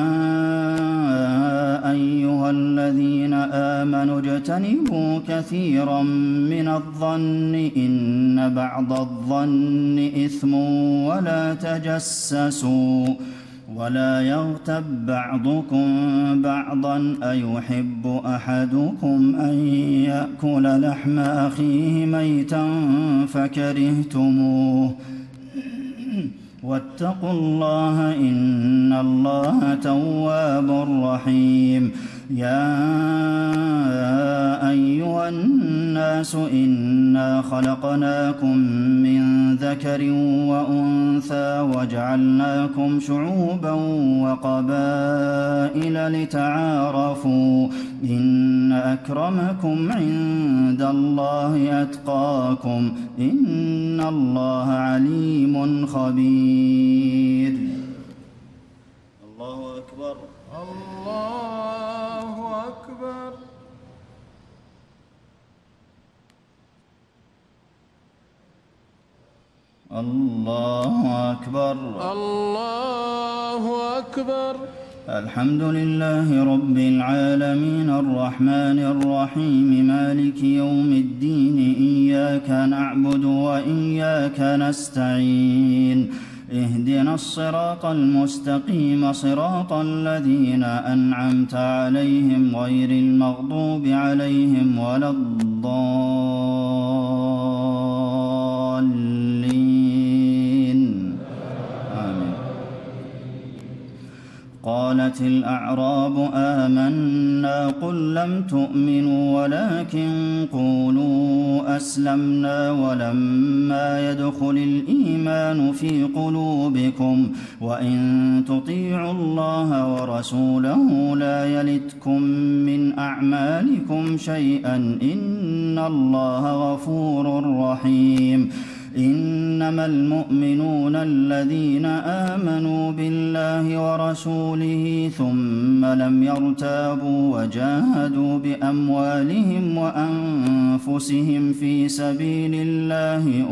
أيها الذين آمنوا اجتنبوا كثيرا من الظن إن بعض الظن إثم ولا تجسسوا ولا يغتب بعضكم بعضا أيحب أحدكم أن يأكل لحم أخيه ميتا فكرهتموه واتقوا الله إن الله تواب رحيم. يا أيها الناس إنا خلقناكم من ذكر وأنثى وجعلناكم شعوبا وقبائل لتعارفوا إن أكرمكم عند الله أتقاكم إن الله عليم خبير. الله أكبر. الله أكبر. الله أكبر. الله أكبر. الحمد لله رب العالمين الرحمن الرحيم مالك يوم الدين إياك نعبد وإياك نستعين اهدنا الصراط المستقيم صراط الذين أنعمت عليهم غير المغضوب عليهم ولا الضالين آمين. قالت الأعراب آمنا قل لم تؤمنوا ولكن قولوا أسلمنا ولما يدخل الإيمان في قلوبكم وإن تطيعوا الله ورسوله لا يلتكم من أعمالكم شيئا إن الله غفور رحيم. إنما المؤمنون الذين آمنوا بالله ورسوله ثم لم يرتابوا وجاهدوا بأموالهم وأنفسهم في سبيل الله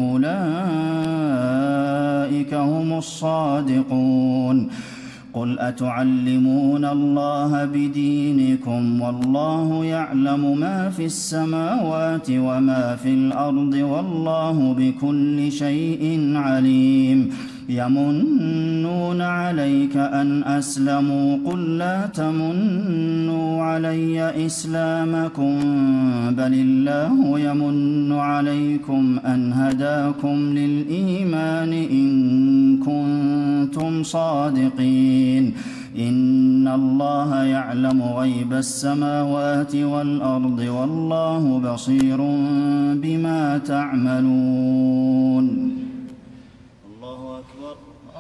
أولئك هم الصادقون. قل أتعلمون الله بدينكم والله يعلم ما في السماوات وما في الأرض والله بكل شيء عليم. يمنون عليك أن أسلموا قل لا تمنوا علي إسلامكم بل الله يمن عليكم أن هداكم للإيمان إن كنتم صادقين. إن الله يعلم غيب السماوات والأرض والله بصير بما تعملون. الله أكبر.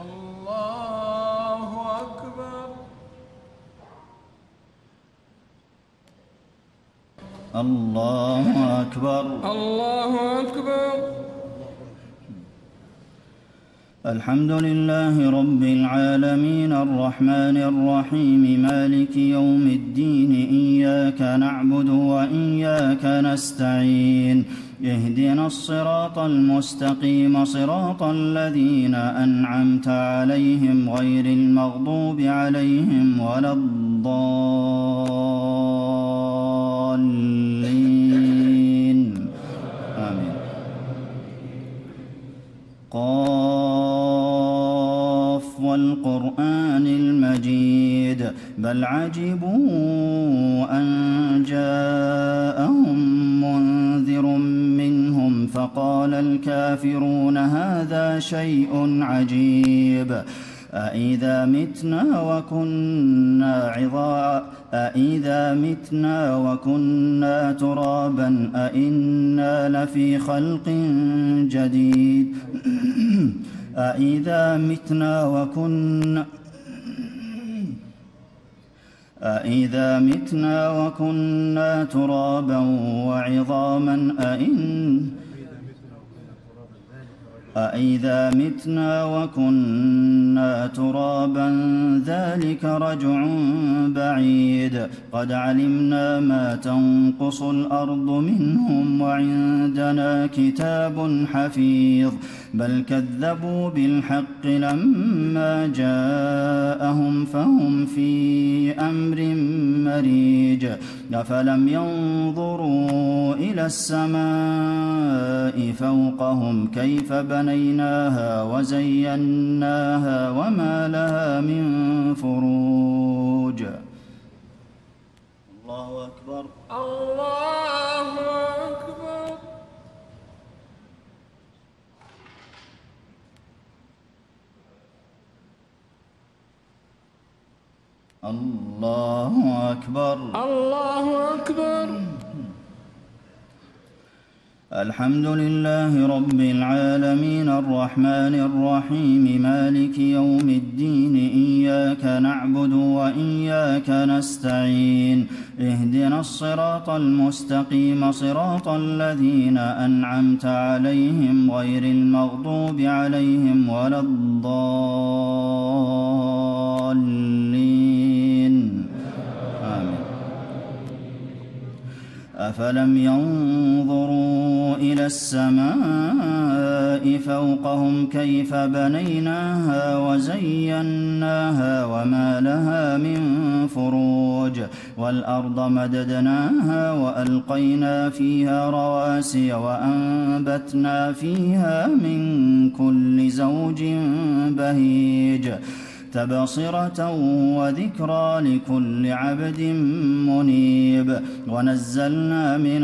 الله أكبر. الله أكبر. الله أكبر. الحمد لله رب العالمين الرحمن الرحيم مالك يوم الدين إياك نعبد وإياك نستعين اهدنا الصراط المستقيم صراط الذين أنعمت عليهم غير المغضوب عليهم ولا الضالين القرآن المجيد بل عجبوا أن جاءهم منذر منهم فقال الكافرون هذا شيء عجيب أإذا متنا وكنا عظاما أإذا متنا وكنا ترابا أإنا لفي خلق جديد أإذا متنا وكنا أإذا متنا وكنا ترابا وعظاما أإن أإذا متنا وكنا ترابا ذلك رجع بعيد قد علمنا ما تنقص الأرض منهم وعندنا كتاب حفيظ بل كذبوا بالحق لما جاءهم فهم في أمر مريج أفلم ينظروا إلى السماء فوقهم كيف بنيناها وزيناها وما لها من فروج الله أكبر الله أكبر الله أكبر الله أكبر الحمد لله رب العالمين الرحمن الرحيم مالك يوم الدين إياك نعبد وإياك نستعين اهدنا الصراط المستقيم صراط الذين أنعمت عليهم غير المغضوب عليهم ولا الضالين آمين أفلم ينظروا إلى السماء فوقهم كيف بنيناها وزيناها وما لها من فروج والأرض مددناها وألقينا فيها رواسي وأنبتنا فيها من كل زوج بهيج تبصرة وذكرى لكل عبد منيب ونزلنا من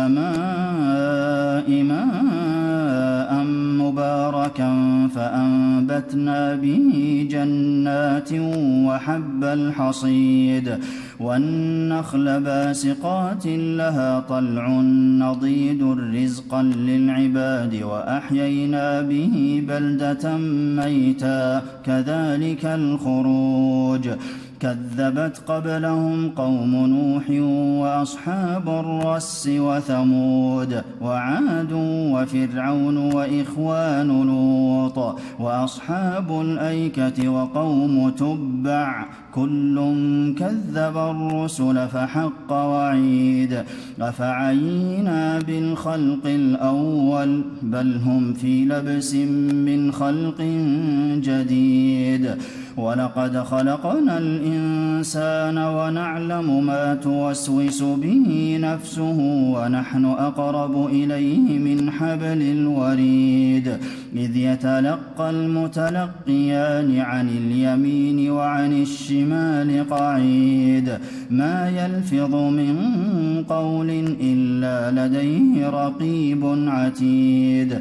السماء ماء مباركا فأنبتنا به جنات وحب الحصيد والنخل باسقات لها طلع نضيد رزقا للعباد وأحيينا به بلدة ميتا كذلك الخروج كذبت قبلهم قوم نوح وأصحاب الرس وثمود وعاد وفرعون وإخوان لوط وأصحاب الأيكة وقوم تبع كل كذب الرسل فحق وعيد أفعينا بالخلق الأول بل هم في لبس من خلق جديد ولقد خلقنا الإنسان ونعلم ما توسوس به نفسه ونحن أقرب إليه من حبل الوريد إذ يتلقى المتلقيان عن اليمين وعن الشمال قعيد ما يلفظ من قول إلا لديه رقيب عتيد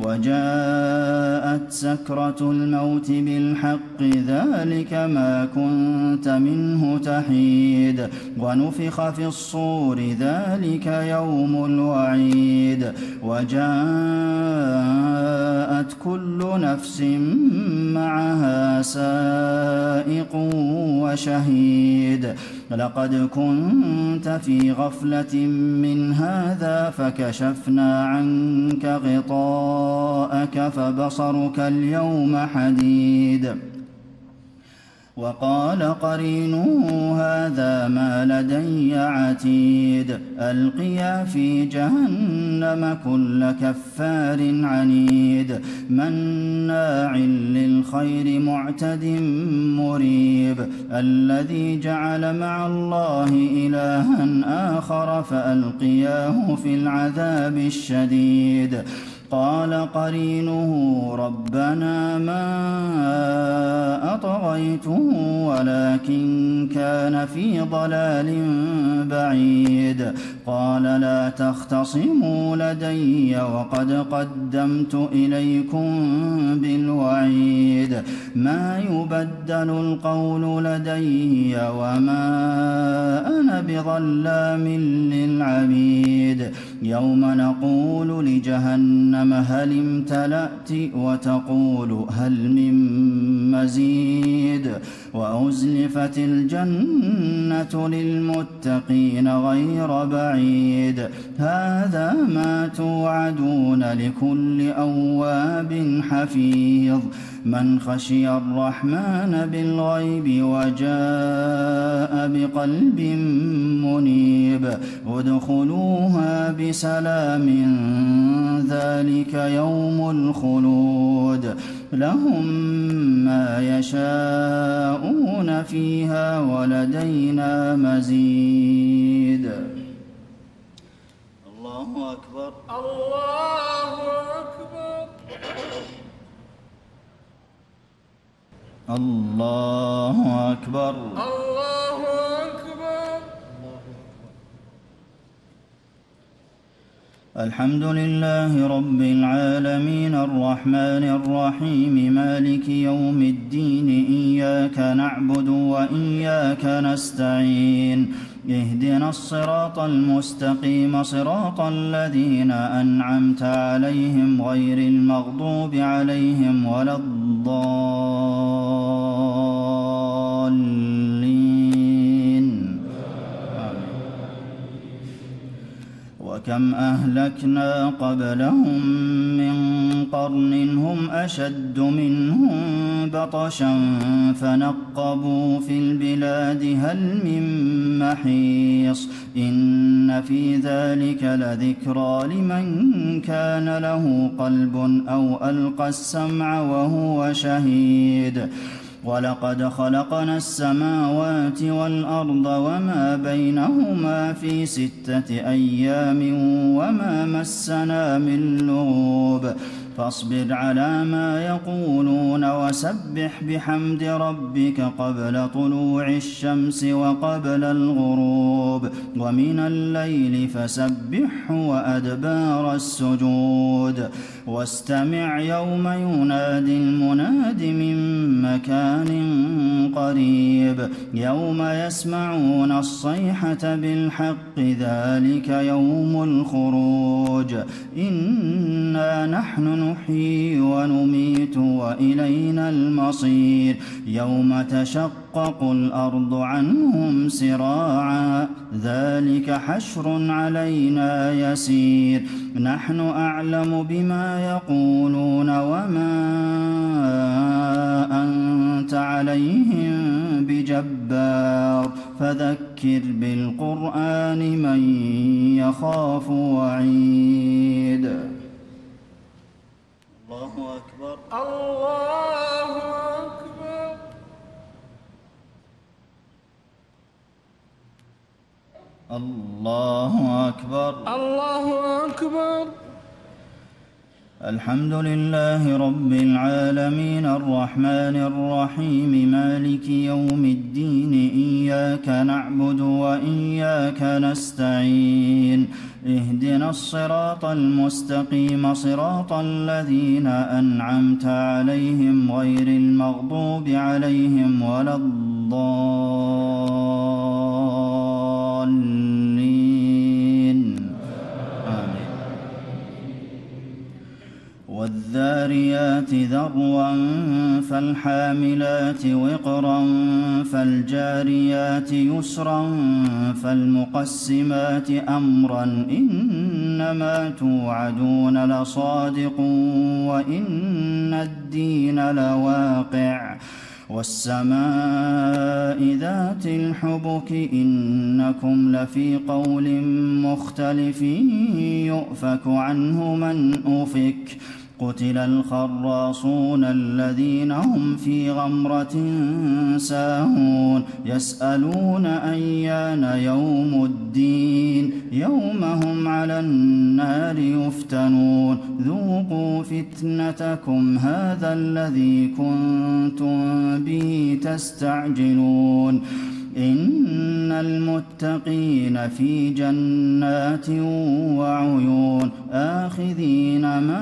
وجاءت سكرة الموت بالحق ذلك ما كنت منه تحيد ونفخ في الصور ذلك يوم الوعيد وجاءت كل نفس معها سائق وشهيد لقد كنت في غفلة من هذا فكشفنا عنك غطاءك فبصرك اليوم حديد وقال قرينه هذا ما لدي عتيد ألقيا في جهنم كل كفار عنيد مناع للخير معتد مريب الذي جعل مع الله إلها آخر فألقياه في العذاب الشديد قال قرينه ربنا ما أطغيته ولكن كان في ضلال بعيد قال لا تختصموا لدي وقد قدمت إليكم بالوعيد ما يبدل القول لدي وما أنا بظلام للعبيد يوم نقول لجهنم هل امتلأت وتقول هل من مزيد وأزلفت الجنة للمتقين غير بعيد هذا ما توعدون لكل أواب حفيظ من خشي الرحمن بالغيب وجاء بقلب منيب ادخلوها بسلام ذلك يوم الخلود لهم ما يشاءون فيها ولدينا مزيد الله أكبر الله أكبر الله أكبر الله أكبر الحمد لله رب العالمين الرحمن الرحيم مالك يوم الدين إياك نعبد وإياك نستعين اهدنا الصراط المستقيم صراط الذين أنعمت عليهم غير المغضوب عليهم ولا الضالين وكم أهلكنا قبلهم من قرن هم أشد منهم بطشا فنقبوا في البلاد هل من محيص إن في ذلك لذكرى لمن كان له قلب أو ألقى السمع وهو شهيد ولقد خلقنا السماوات والأرض وما بينهما في ستة أيام وما مسنا من لغوب فاصبر على ما يقولون وسبح بحمد ربك قبل طلوع الشمس وقبل الغروب ومن الليل فسبحه وأدبار السجود واستمع يوم ينادي المناد من مكان قريب يوم يسمعون الصيحة بالحق ذلك يوم الخروج إنا نحن نحيي ونميت وإلينا المصير يوم تشقق الأرض عنهم سراعا ذلك حشر علينا يسير نحن أعلم بما يقولون وما أنت عليهم بجبار فذكر بالقرآن من يخاف وعيد الله أكبر الله أكبر الله أكبر الله أكبر الحمد لله رب العالمين الرحمن الرحيم مالك يوم الدين إياك نعبد وإياك نستعين اهدنا الصراط المستقيم صراط الذين أنعمت عليهم غير المغضوب عليهم ولا الضالين آمين والذاريات ذروا فالحاملات وقرا فالجاريات يسرا فالمقسمات أمرا إنما توعدون لصادق وإن الدين لواقع والسماء ذات الحبك إنكم لفي قول مختلف يؤفك عنه من أفك قتل الخراصون الذين هم في غمرة ساهون يسألون أيان يوم الدين يوم هم على النار يفتنون ذوقوا فتنتكم هذا الذي كنتم به تستعجلون إن المتقين في جنات وعيون آخذين ما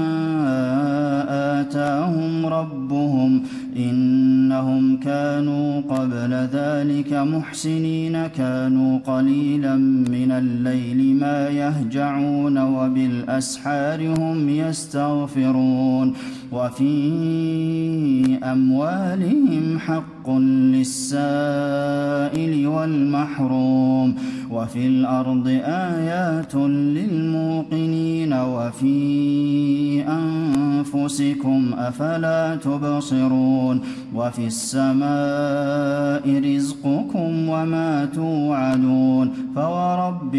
آتاهم ربهم إنهم كانوا قبل ذلك محسنين كانوا قليلا من الليل ما يهجعون وبالأسحار هم يستغفرون وفي أموالهم حق للسائل والمحروم وفي الأرض آيات للموقنين وفي أنفسكم أفلا تبصرون وفي السماء رزقكم وما توعدون فورب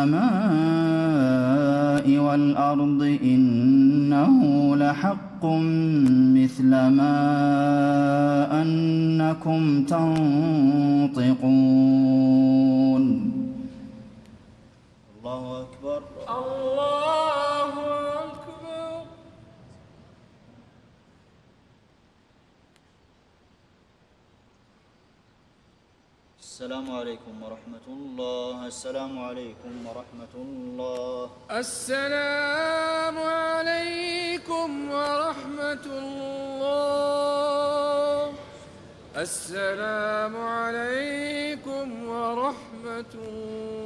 السماء والأرض إنه لحق مثل ما أنكم تنطقون. الله أكبر. الله أكبر. السلام عليكم ورحمة الله. السلام عليكم ورحمة الله. السلام عليكم ورحمة الله. السلام عليكم ورحمة الله.